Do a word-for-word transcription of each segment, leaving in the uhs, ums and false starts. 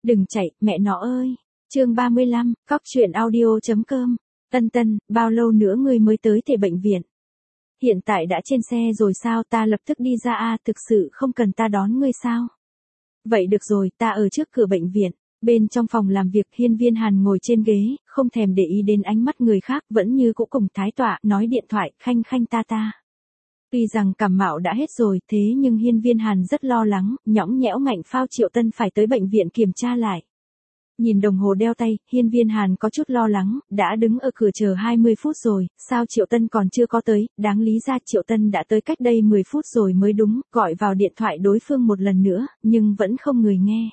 Đừng chạy, mẹ nó ơi. Chương ba mươi lăm, cóc truyện audio chấm com. Tân Tân, bao lâu nữa ngươi mới tới thể bệnh viện? Hiện tại đã trên xe rồi sao, ta lập tức đi ra a, thực sự không cần ta đón ngươi sao? Vậy được rồi, ta ở trước cửa bệnh viện. Bên trong phòng làm việc, Hiên Viên Hàn ngồi trên ghế, không thèm để ý đến ánh mắt người khác, vẫn như cũ cùng thái tọa, nói điện thoại, khanh khanh ta ta. Tuy rằng cảm mạo đã hết rồi, thế nhưng Hiên Viên Hàn rất lo lắng, nhõng nhẽo ngạnh phao Triệu Tân phải tới bệnh viện kiểm tra lại. Nhìn đồng hồ đeo tay, Hiên Viên Hàn có chút lo lắng, đã đứng ở cửa chờ hai mươi phút rồi, sao Triệu Tân còn chưa có tới, đáng lý ra Triệu Tân đã tới cách đây mười phút rồi mới đúng, gọi vào điện thoại đối phương một lần nữa, nhưng vẫn không người nghe.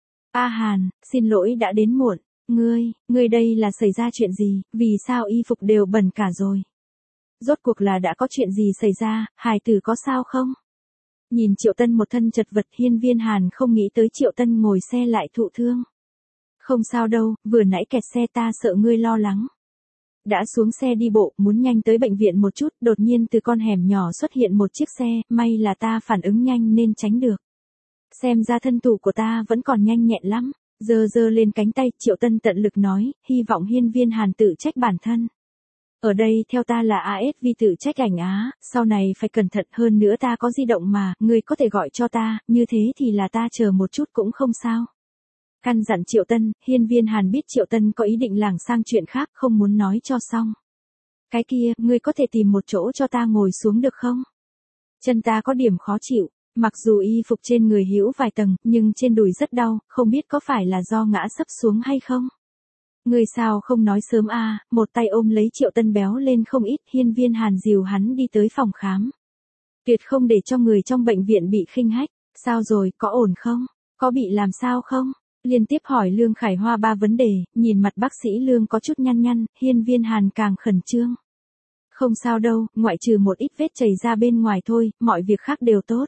A Hàn, xin lỗi đã đến muộn, ngươi, ngươi đây là xảy ra chuyện gì, vì sao y phục đều bẩn cả rồi? Rốt cuộc là đã có chuyện gì xảy ra, hài tử có sao không? Nhìn Triệu Tân một thân chật vật, Hiên Viên Hàn không nghĩ tới Triệu Tân ngồi xe lại thụ thương. Không sao đâu, vừa nãy kẹt xe ta sợ ngươi lo lắng. Đã xuống xe đi bộ, muốn nhanh tới bệnh viện một chút, đột nhiên từ con hẻm nhỏ xuất hiện một chiếc xe, may là ta phản ứng nhanh nên tránh được. Xem ra thân thủ của ta vẫn còn nhanh nhẹn lắm. Giơ giơ lên cánh tay, Triệu Tân tận lực nói, hy vọng Hiên Viên Hàn tự trách bản thân. Ở đây theo ta là a ét vê tự trách ảnh á, sau này phải cẩn thận hơn nữa, ta có di động mà, ngươi có thể gọi cho ta, như thế thì là ta chờ một chút cũng không sao. Căn dặn Triệu Tân. Hiên Viên Hàn biết Triệu Tân có ý định lảng sang chuyện khác, không muốn nói cho xong. Cái kia, ngươi có thể tìm một chỗ cho ta ngồi xuống được không? Chân ta có điểm khó chịu, mặc dù y phục trên người hữu vài tầng, nhưng trên đùi rất đau, không biết có phải là do ngã sấp xuống hay không? Ngươi sao không nói sớm a? Một tay ôm lấy Triệu Tân béo lên không ít. Hiên Viên Hàn dìu hắn đi tới phòng khám. Tuyệt không để cho người trong bệnh viện bị khinh hách. Sao rồi, có ổn không? Có bị làm sao không? Liên tiếp hỏi Lương Khải Hoa ba vấn đề, nhìn mặt bác sĩ Lương có chút nhăn nhăn, Hiên Viên Hàn càng khẩn trương. Không sao đâu, ngoại trừ một ít vết chảy ra bên ngoài thôi, mọi việc khác đều tốt.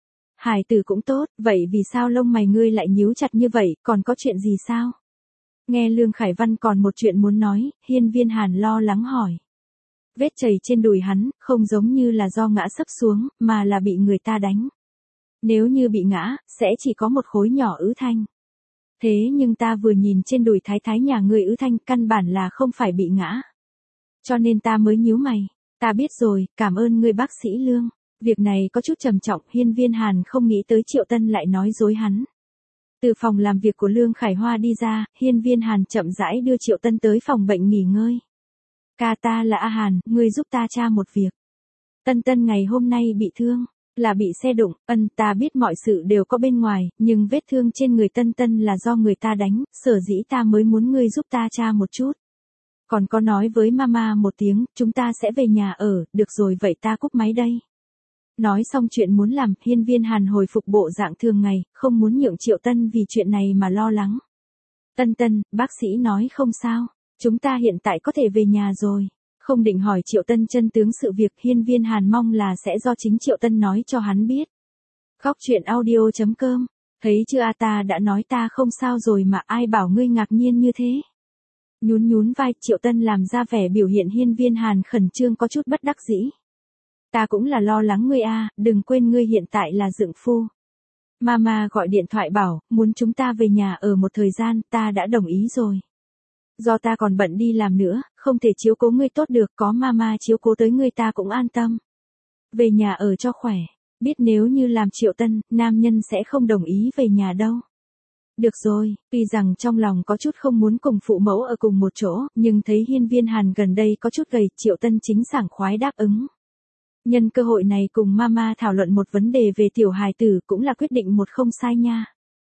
Hải tử cũng tốt, vậy vì sao lông mày ngươi lại nhíu chặt như vậy, còn có chuyện gì sao? Nghe Lương Khải Văn còn một chuyện muốn nói, Hiên Viên Hàn lo lắng hỏi. Vết chảy trên đùi hắn, không giống như là do ngã sấp xuống, mà là bị người ta đánh. Nếu như bị ngã, sẽ chỉ có một khối nhỏ ứ thanh. Thế nhưng ta vừa nhìn trên đùi thái thái nhà người ứ thanh, căn bản là không phải bị ngã. Cho nên ta mới nhíu mày. Ta biết rồi, cảm ơn ngươi bác sĩ Lương. Việc này có chút trầm trọng, Hiên Viên Hàn không nghĩ tới Triệu Tân lại nói dối hắn. Từ phòng làm việc của Lương Khải Hoa đi ra, Hiên Viên Hàn chậm rãi đưa Triệu Tân tới phòng bệnh nghỉ ngơi. Ca ta là A Hàn, ngươi giúp ta tra một việc. Tân Tân ngày hôm nay bị thương, là bị xe đụng, ân ta biết mọi sự đều có bên ngoài, nhưng vết thương trên người Tân Tân là do người ta đánh, sở dĩ ta mới muốn ngươi giúp ta tra một chút. Còn có nói với mama một tiếng, chúng ta sẽ về nhà ở, được rồi vậy ta cúp máy đây. Nói xong chuyện muốn làm, Hiên Viên Hàn hồi phục bộ dạng thường ngày, không muốn nhượng Triệu Tân vì chuyện này mà lo lắng. Tân Tân, bác sĩ nói không sao, chúng ta hiện tại có thể về nhà rồi. Không định hỏi Triệu Tân chân tướng sự việc, Hiên Viên Hàn mong là sẽ do chính Triệu Tân nói cho hắn biết. Cóc truyện audio chấm com. Thấy chưa a, ta đã nói ta không sao rồi mà, ai bảo ngươi ngạc nhiên như thế. Nhún nhún vai, Triệu Tân làm ra vẻ biểu hiện Hiên Viên Hàn khẩn trương có chút bất đắc dĩ. Ta cũng là lo lắng ngươi a, đừng quên ngươi hiện tại là dượng phu. Mama gọi điện thoại bảo, muốn chúng ta về nhà ở một thời gian, ta đã đồng ý rồi. Do ta còn bận đi làm nữa, không thể chiếu cố ngươi tốt được, có mama chiếu cố tới ngươi ta cũng an tâm. Về nhà ở cho khỏe, biết nếu như làm Triệu Tân, nam nhân sẽ không đồng ý về nhà đâu. Được rồi, tuy rằng trong lòng có chút không muốn cùng phụ mẫu ở cùng một chỗ, nhưng thấy Hiên Viên Hàn gần đây có chút gầy, Triệu Tân chính sảng khoái đáp ứng. Nhân cơ hội này cùng mama thảo luận một vấn đề về tiểu hài tử cũng là quyết định một không sai nha.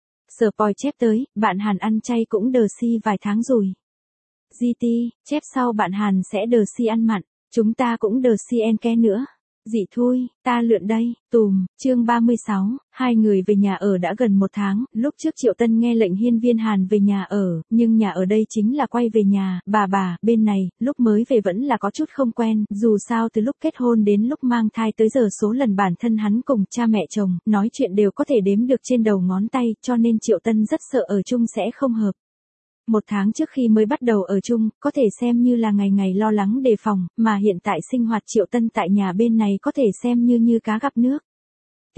Sở poi chép tới, bạn Hàn ăn chay cũng đờ si vài tháng rồi. giê tê, chép sau bạn Hàn sẽ đờ si ăn mặn, chúng ta cũng đờ si en ke nữa. Dị thui, ta lượn đây, tùm, chương ba mươi sáu, hai người về nhà ở đã gần một tháng, lúc trước Triệu Tân nghe lệnh Hiên Viên Hàn về nhà ở, nhưng nhà ở đây chính là quay về nhà, bà bà, bên này, lúc mới về vẫn là có chút không quen, dù sao từ lúc kết hôn đến lúc mang thai tới giờ số lần bản thân hắn cùng cha mẹ chồng, nói chuyện đều có thể đếm được trên đầu ngón tay, cho nên Triệu Tân rất sợ ở chung sẽ không hợp. Một tháng trước khi mới bắt đầu ở chung, có thể xem như là ngày ngày lo lắng đề phòng, mà hiện tại sinh hoạt Triệu Tân tại nhà bên này có thể xem như như cá gặp nước.